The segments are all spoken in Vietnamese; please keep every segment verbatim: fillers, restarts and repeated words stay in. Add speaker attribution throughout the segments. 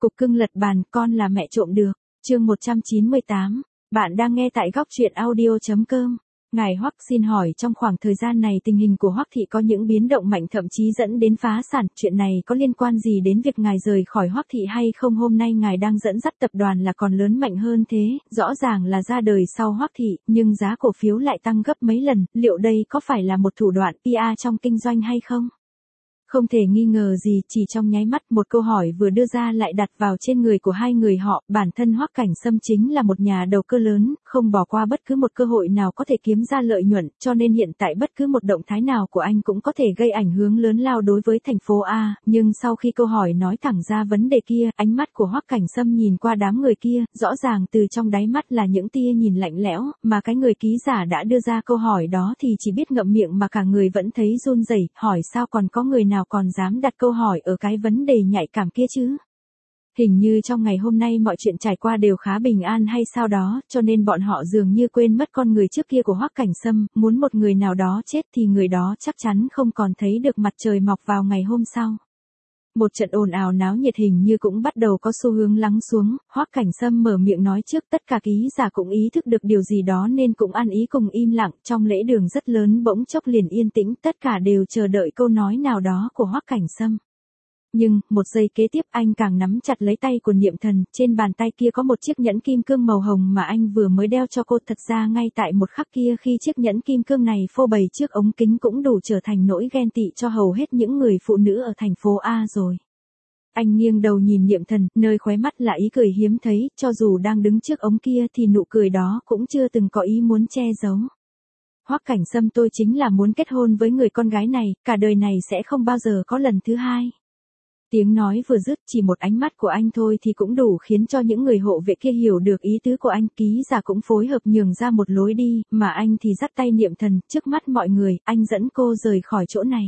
Speaker 1: Cục cưng lật bàn, con là mẹ trộm được. Chương một trăm chín mươi tám. Bạn đang nghe tại góc truyện audio chấm com. Ngài Hoắc xin hỏi trong khoảng thời gian này tình hình của Hoắc thị có những biến động mạnh thậm chí dẫn đến phá sản, chuyện này có liên quan gì đến việc ngài rời khỏi Hoắc thị hay không? Hôm nay ngài đang dẫn dắt tập đoàn là còn lớn mạnh hơn thế, rõ ràng là ra đời sau Hoắc thị, nhưng giá cổ phiếu lại tăng gấp mấy lần, liệu đây có phải là một thủ đoạn pê e trong kinh doanh hay không? Không thể nghi ngờ gì, chỉ trong nháy mắt một câu hỏi vừa đưa ra lại đặt vào trên người của hai người họ. Bản thân Hoắc Cảnh Sâm chính là một nhà đầu cơ lớn, không bỏ qua bất cứ một cơ hội nào có thể kiếm ra lợi nhuận, cho nên hiện tại bất cứ một động thái nào của anh cũng có thể gây ảnh hưởng lớn lao đối với thành phố A. Nhưng sau khi câu hỏi nói thẳng ra vấn đề kia, ánh mắt của Hoắc Cảnh Sâm nhìn qua đám người kia, rõ ràng từ trong đáy mắt là những tia nhìn lạnh lẽo, mà cái người ký giả đã đưa ra câu hỏi đó thì chỉ biết ngậm miệng mà cả người vẫn thấy run rẩy, hỏi sao còn có người nào còn dám đặt câu hỏi ở cái vấn đề nhạy cảm kia chứ? Hình như trong ngày hôm nay mọi chuyện trải qua đều khá bình an hay sao đó, cho nên bọn họ dường như quên mất con người trước kia của Hoắc Cảnh Sâm, muốn một người nào đó chết thì người đó chắc chắn không còn thấy được mặt trời mọc vào ngày hôm sau. Một trận ồn ào náo nhiệt hình như cũng bắt đầu có xu hướng lắng xuống, Hoắc Cảnh Sâm mở miệng nói trước, tất cả ký giả cũng ý thức được điều gì đó nên cũng ăn ý cùng im lặng. Trong lễ đường rất lớn bỗng chốc liền yên tĩnh, tất cả đều chờ đợi câu nói nào đó của Hoắc Cảnh Sâm. Nhưng, một giây kế tiếp anh càng nắm chặt lấy tay của Niệm Thần, trên bàn tay kia có một chiếc nhẫn kim cương màu hồng mà anh vừa mới đeo cho cô. Thật ra ngay tại một khắc kia khi chiếc nhẫn kim cương này phô bày trước ống kính cũng đủ trở thành nỗi ghen tị cho hầu hết những người phụ nữ ở thành phố A rồi. Anh nghiêng đầu nhìn Niệm Thần, nơi khóe mắt là ý cười hiếm thấy, cho dù đang đứng trước ống kia thì nụ cười đó cũng chưa từng có ý muốn che giấu. Hoắc Cảnh Sâm, tôi chính là muốn kết hôn với người con gái này, cả đời này sẽ không bao giờ có lần thứ hai. Tiếng nói vừa dứt, chỉ một ánh mắt của anh thôi thì cũng đủ khiến cho những người hộ vệ kia hiểu được ý tứ của anh. Ký giả cũng phối hợp nhường ra một lối đi, mà anh thì dắt tay Niệm Thần, trước mắt mọi người, anh dẫn cô rời khỏi chỗ này.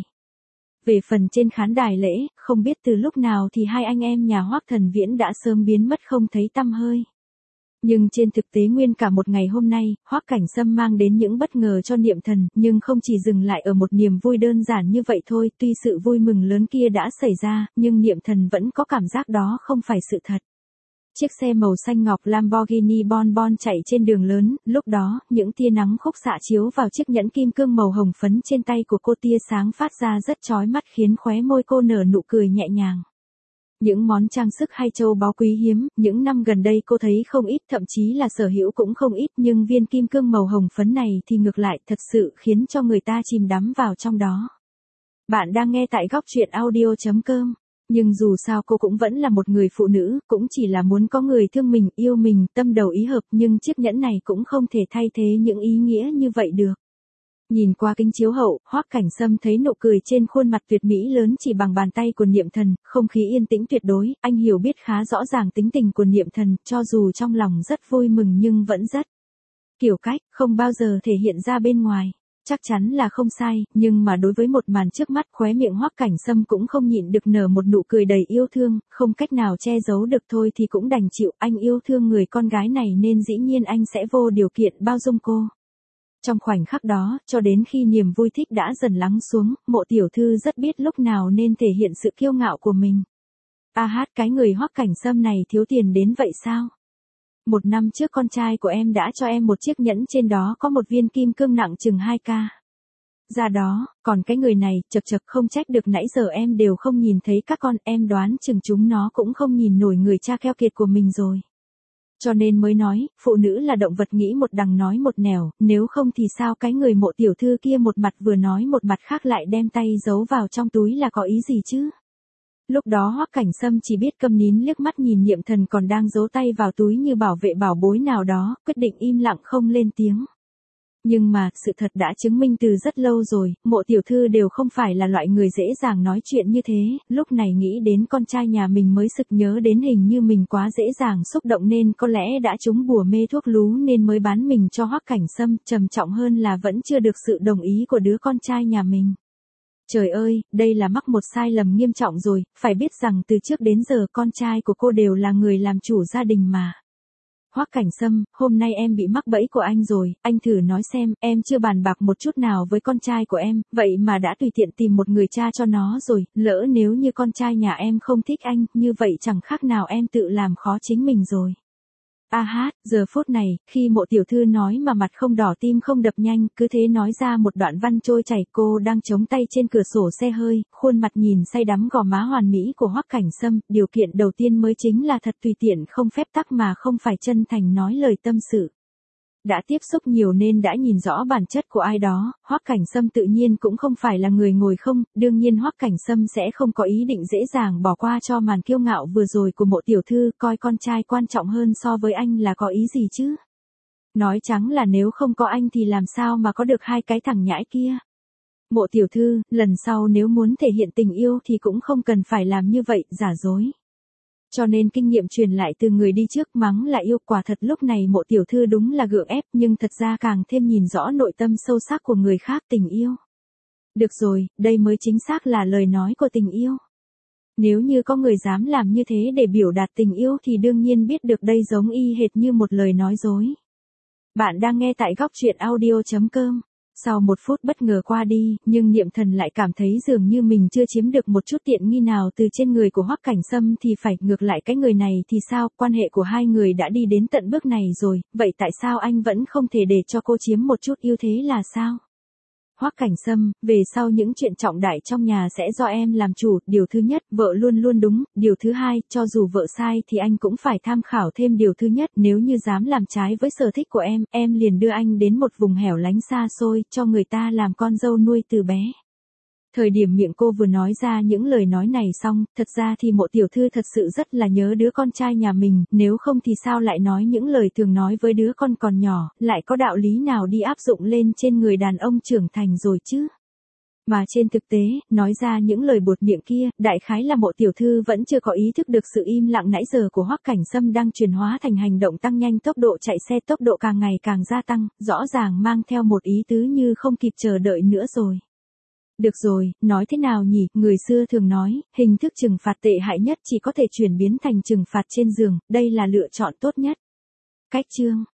Speaker 1: Về phần trên khán đài lễ, không biết từ lúc nào thì hai anh em nhà Hoắc Thần Viễn đã sớm biến mất không thấy tăm hơi. Nhưng trên thực tế nguyên cả một ngày hôm nay, Hoắc Cảnh Sâm mang đến những bất ngờ cho Niệm Thần, nhưng không chỉ dừng lại ở một niềm vui đơn giản như vậy thôi. Tuy sự vui mừng lớn kia đã xảy ra, nhưng Niệm Thần vẫn có cảm giác đó không phải sự thật. Chiếc xe màu xanh ngọc Lamborghini Bon Bon chạy trên đường lớn, lúc đó, những tia nắng khúc xạ chiếu vào chiếc nhẫn kim cương màu hồng phấn trên tay của cô, tia sáng phát ra rất chói mắt khiến khóe môi cô nở nụ cười nhẹ nhàng. Những món trang sức hay châu báu quý hiếm, những năm gần đây cô thấy không ít, thậm chí là sở hữu cũng không ít, nhưng viên kim cương màu hồng phấn này thì ngược lại, thật sự khiến cho người ta chìm đắm vào trong đó. Bạn đang nghe tại góc truyện audio chấm com. Nhưng dù sao cô cũng vẫn là một người phụ nữ, cũng chỉ là muốn có người thương mình, yêu mình, tâm đầu ý hợp, nhưng chiếc nhẫn này cũng không thể thay thế những ý nghĩa như vậy được. Nhìn qua kính chiếu hậu, Hoắc Cảnh Sâm thấy nụ cười trên khuôn mặt tuyệt mỹ lớn chỉ bằng bàn tay của Niệm Thần, không khí yên tĩnh tuyệt đối. Anh hiểu biết khá rõ ràng tính tình của Niệm Thần, cho dù trong lòng rất vui mừng nhưng vẫn rất kiểu cách, không bao giờ thể hiện ra bên ngoài. Chắc chắn là không sai, nhưng mà đối với một màn trước mắt, khóe miệng Hoắc Cảnh Sâm cũng không nhịn được nở một nụ cười đầy yêu thương, không cách nào che giấu được, thôi thì cũng đành chịu. Anh yêu thương người con gái này nên dĩ nhiên anh sẽ vô điều kiện bao dung cô. Trong khoảnh khắc đó, cho đến khi niềm vui thích đã dần lắng xuống, Mộ tiểu thư rất biết lúc nào nên thể hiện sự kiêu ngạo của mình. A hát, cái người Hoắc Cảnh Sâm này thiếu tiền đến vậy sao? Một năm trước con trai của em đã cho em một chiếc nhẫn, trên đó có một viên kim cương nặng chừng hai ca. Ra đó, còn cái người này, chật chật, không trách được nãy giờ em đều không nhìn thấy các con, em đoán chừng chúng nó cũng không nhìn nổi người cha keo kiệt của mình rồi. Cho nên mới nói, phụ nữ là động vật nghĩ một đằng nói một nẻo, nếu không thì sao cái người Mộ tiểu thư kia một mặt vừa nói một mặt khác lại đem tay giấu vào trong túi là có ý gì chứ? Lúc đó Hoắc Cảnh Sâm chỉ biết câm nín liếc mắt nhìn Niệm Thần còn đang giấu tay vào túi như bảo vệ bảo bối nào đó, quyết định im lặng không lên tiếng. Nhưng mà, sự thật đã chứng minh từ rất lâu rồi, Mộ tiểu thư đều không phải là loại người dễ dàng nói chuyện như thế. Lúc này nghĩ đến con trai nhà mình mới sực nhớ đến hình như mình quá dễ dàng xúc động nên có lẽ đã trúng bùa mê thuốc lú nên mới bán mình cho Hoắc Cảnh Sâm, trầm trọng hơn là vẫn chưa được sự đồng ý của đứa con trai nhà mình. Trời ơi, đây là mắc một sai lầm nghiêm trọng rồi, phải biết rằng từ trước đến giờ con trai của cô đều là người làm chủ gia đình mà. Hoắc Cảnh Sâm, hôm nay em bị mắc bẫy của anh rồi, anh thử nói xem, em chưa bàn bạc một chút nào với con trai của em, vậy mà đã tùy tiện tìm một người cha cho nó rồi, lỡ nếu như con trai nhà em không thích anh, như vậy chẳng khác nào em tự làm khó chính mình rồi. A hát, giờ phút này, khi Mộ tiểu thư nói mà mặt không đỏ tim không đập nhanh, cứ thế nói ra một đoạn văn trôi chảy, cô đang chống tay trên cửa sổ xe hơi, khuôn mặt nhìn say đắm gò má hoàn mỹ của Hoắc Cảnh Sâm, điều kiện đầu tiên mới chính là thật tùy tiện không phép tắc mà không phải chân thành nói lời tâm sự. Đã tiếp xúc nhiều nên đã nhìn rõ bản chất của ai đó, Hoắc Cảnh Sâm tự nhiên cũng không phải là người ngồi không, đương nhiên Hoắc Cảnh Sâm sẽ không có ý định dễ dàng bỏ qua cho màn kiêu ngạo vừa rồi của Mộ tiểu thư, coi con trai quan trọng hơn so với anh là có ý gì chứ? Nói trắng là nếu không có anh thì làm sao mà có được hai cái thằng nhãi kia? Mộ tiểu thư, lần sau nếu muốn thể hiện tình yêu thì cũng không cần phải làm như vậy, giả dối. Cho nên kinh nghiệm truyền lại từ người đi trước, mắng là yêu, quả thật lúc này Mộ tiểu thư đúng là gượng ép, nhưng thật ra càng thêm nhìn rõ nội tâm sâu sắc của người khác, tình yêu. Được rồi, đây mới chính xác là lời nói của tình yêu. Nếu như có người dám làm như thế để biểu đạt tình yêu thì đương nhiên biết được đây giống y hệt như một lời nói dối. Bạn đang nghe tại góc truyện audio chấm com. Sau một phút bất ngờ qua đi, nhưng Niệm Thần lại cảm thấy dường như mình chưa chiếm được một chút tiện nghi nào từ trên người của Hoắc Cảnh Sâm thì phải, ngược lại cái người này thì sao, quan hệ của hai người đã đi đến tận bước này rồi, vậy tại sao anh vẫn không thể để cho cô chiếm một chút ưu thế là sao? Hoắc Cảnh Sâm, về sau những chuyện trọng đại trong nhà sẽ do em làm chủ, điều thứ nhất, vợ luôn luôn đúng, điều thứ hai, cho dù vợ sai thì anh cũng phải tham khảo thêm điều thứ nhất, nếu như dám làm trái với sở thích của em, em liền đưa anh đến một vùng hẻo lánh xa xôi, cho người ta làm con dâu nuôi từ bé. Thời điểm miệng cô vừa nói ra những lời nói này xong, thật ra thì Mộ tiểu thư thật sự rất là nhớ đứa con trai nhà mình, nếu không thì sao lại nói những lời thường nói với đứa con còn nhỏ, lại có đạo lý nào đi áp dụng lên trên người đàn ông trưởng thành rồi chứ. Mà trên thực tế, nói ra những lời buột miệng kia, đại khái là Mộ tiểu thư vẫn chưa có ý thức được sự im lặng nãy giờ của Hoắc Cảnh Sâm đang chuyển hóa thành hành động tăng nhanh tốc độ chạy xe, tốc độ càng ngày càng gia tăng, rõ ràng mang theo một ý tứ như không kịp chờ đợi nữa rồi. Được rồi, nói thế nào nhỉ, người xưa thường nói, hình thức trừng phạt tệ hại nhất chỉ có thể chuyển biến thành trừng phạt trên giường, đây là lựa chọn tốt nhất. Cách chương